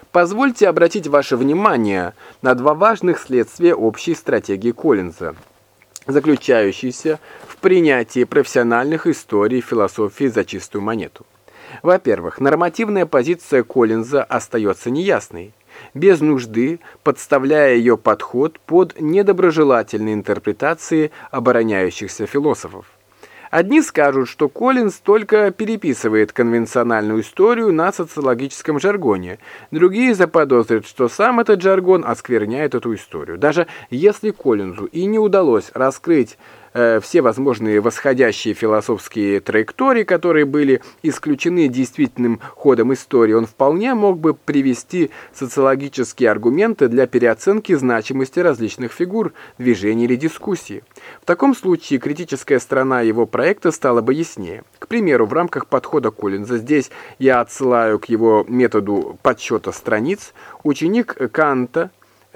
Позвольте обратить ваше внимание на два важных следствия общей стратегии Коллинза, заключающейся в принятии профессиональных историй философии за чистую монету. Во-первых, нормативная позиция Коллинза остается неясной, без нужды подставляя ее подход под недоброжелательные интерпретации обороняющихся философов. Одни скажут, что Коллинз только переписывает конвенциональную историю на социологическом жаргоне, другие заподозрят, что сам этот жаргон оскверняет эту историю. Даже если Коллинзу и не удалось раскрыть все возможные восходящие философские траектории, которые были исключены действительным ходом истории, он вполне мог бы привести социологические аргументы для переоценки значимости различных фигур, движений или дискуссий. В таком случае критическая сторона его проекта стала бы яснее. К примеру, в рамках подхода Коллинза, здесь я отсылаю к его методу подсчета страниц, ученик Канта,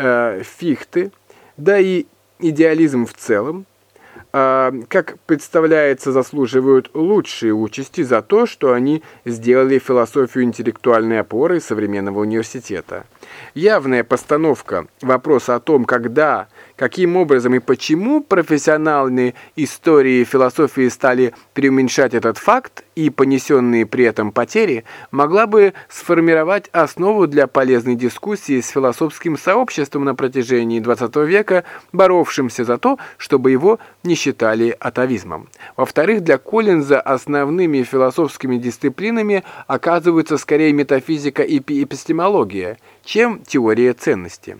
Фихте, да и идеализм в целом, как представляется, заслуживают лучшей участи за то, что они сделали философию интеллектуальной опорой современного университета. Явная постановка вопроса о том, когда, каким образом и почему профессиональные истории философии стали преуменьшать этот факт и понесенные при этом потери, могла бы сформировать основу для полезной дискуссии с философским сообществом на протяжении XX века, боровшимся за то, чтобы его не считали атовизмом. Во-вторых, для Коллинза основными философскими дисциплинами оказываются скорее метафизика и эпистемология, чем теория ценности.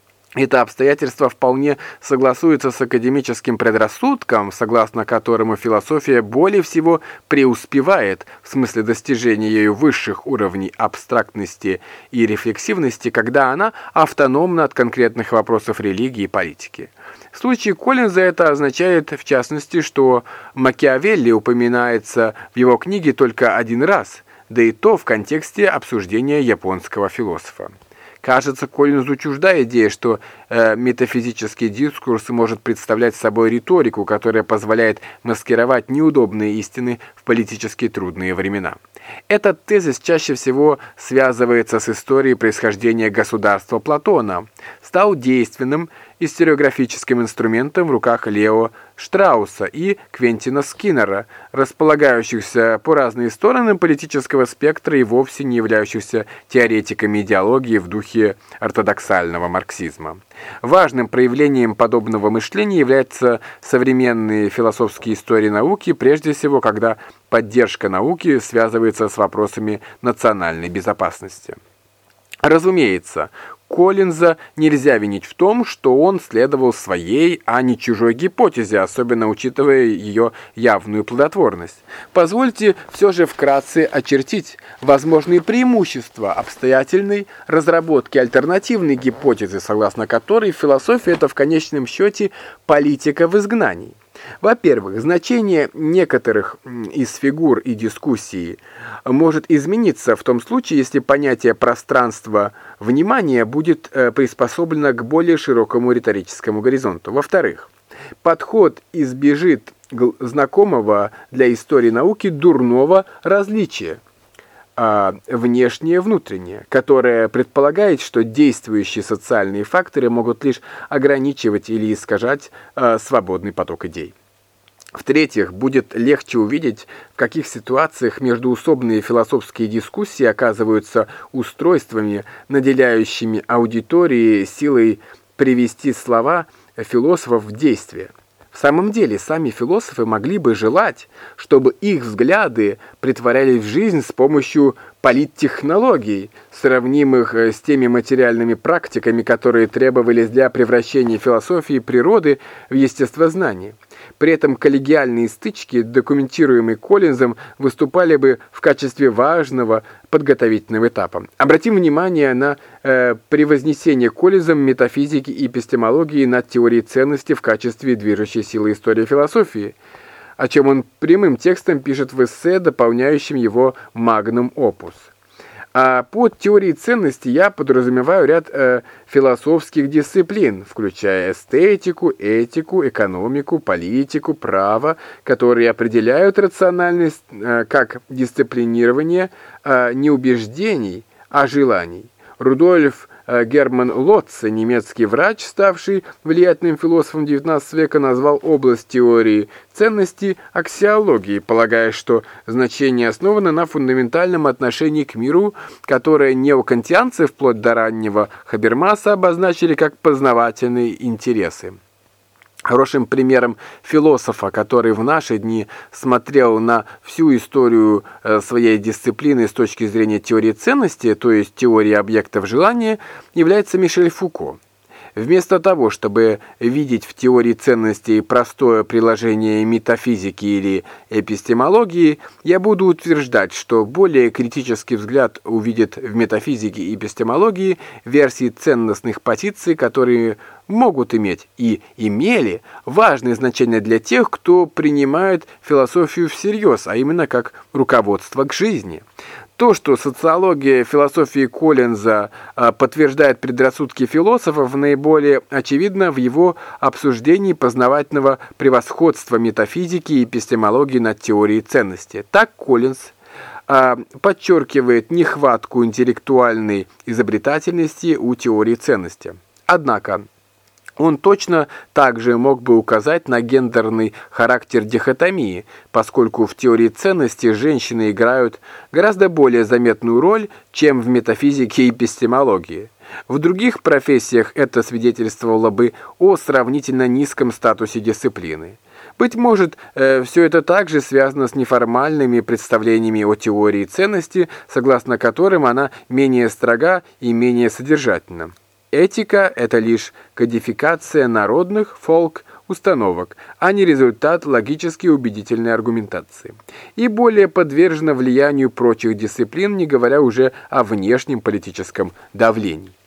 Это обстоятельство вполне согласуется с академическим предрассудком, согласно которому философия более всего преуспевает в смысле достижения ею высших уровней абстрактности и рефлексивности, когда она автономна от конкретных вопросов религии и политики. В случае Коллинза это означает, в частности, что Макиавелли упоминается в его книге только один раз, да и то в контексте обсуждения японского философа. Кажется, Коллинзу чужда идея, что метафизический дискурс может представлять собой риторику, которая позволяет маскировать неудобные истины в политически трудные времена. Этот тезис чаще всего связывается с историей происхождения государства Платона, стал действенным историографическим инструментом в руках Лео Штрауса и Квентина Скиннера, располагающихся по разные стороны политического спектра и вовсе не являющихся теоретиками идеологии в духе ортодоксального марксизма. Важным проявлением подобного мышления являются современные философские истории науки, прежде всего, когда поддержка науки связывается с вопросами национальной безопасности. Разумеется, Коллинза нельзя винить в том, что он следовал своей, а не чужой гипотезе, особенно учитывая ее явную плодотворность. Позвольте все же вкратце очертить возможные преимущества обстоятельной разработки альтернативной гипотезы, согласно которой философия – это в конечном счете политика в изгнании. Во-первых, значение некоторых из фигур и дискуссий может измениться в том случае, если понятие пространства внимания будет приспособлено к более широкому риторическому горизонту. Во-вторых, подход избежит знакомого для истории науки дурного различия внешнее-внутреннее, которое предполагает, что действующие социальные факторы могут лишь ограничивать или искажать свободный поток идей. В-третьих, будет легче увидеть, в каких ситуациях междуусобные философские дискуссии оказываются устройствами, наделяющими аудитории силой привести слова философов в действие. В самом деле, сами философы могли бы желать, чтобы их взгляды претворялись в жизнь с помощью политтехнологий, сравнимых с теми материальными практиками, которые требовались для превращения философии природы в естествознание. При этом коллегиальные стычки, документируемые Коллинзом, выступали бы в качестве важного подготовительного этапа. Обратим внимание на превознесение Коллинзом метафизики и эпистемологии над теорией ценности в качестве движущей силы истории философии, о чем он прямым текстом пишет в эссе, дополняющем его «Магнум опус». А под теорией ценности я подразумеваю ряд философских дисциплин, включая эстетику, этику, экономику, политику, право, которые определяют рациональность как дисциплинирование не убеждений, а желаний. Рудольф Герман Лотце, немецкий врач, ставший влиятельным философом XIX века, назвал область теории ценностей аксиологией, полагая, что значение основано на фундаментальном отношении к миру, которое неокантианцы вплоть до раннего Хабермаса обозначили как познавательные интересы. Хорошим примером философа, который в наши дни смотрел на всю историю своей дисциплины с точки зрения теории ценности, то есть теории объектов желания, является Мишель Фуко. Вместо того, чтобы видеть в теории ценностей простое приложение метафизики или эпистемологии, я буду утверждать, что более критический взгляд увидит в метафизике и эпистемологии версии ценностных позиций, которые могут иметь и имели важное значение для тех, кто принимает философию всерьез, а именно как руководство к жизни. То, что социология философии Коллинза подтверждает предрассудки философов, наиболее очевидно в его обсуждении познавательного превосходства метафизики и эпистемологии над теорией ценности. Так Коллинз подчеркивает нехватку интеллектуальной изобретательности у теории ценности. Однако, он точно также мог бы указать на гендерный характер дихотомии, поскольку в теории ценности женщины играют гораздо более заметную роль, чем в метафизике и эпистемологии. В других профессиях это свидетельствовало бы о сравнительно низком статусе дисциплины. Быть может, все это также связано с неформальными представлениями о теории ценности, согласно которым она менее строга и менее содержательна. Этика – это лишь кодификация народных, установок, а не результат логически убедительной аргументации. И более подвержена влиянию прочих дисциплин, не говоря уже о внешнем политическом давлении.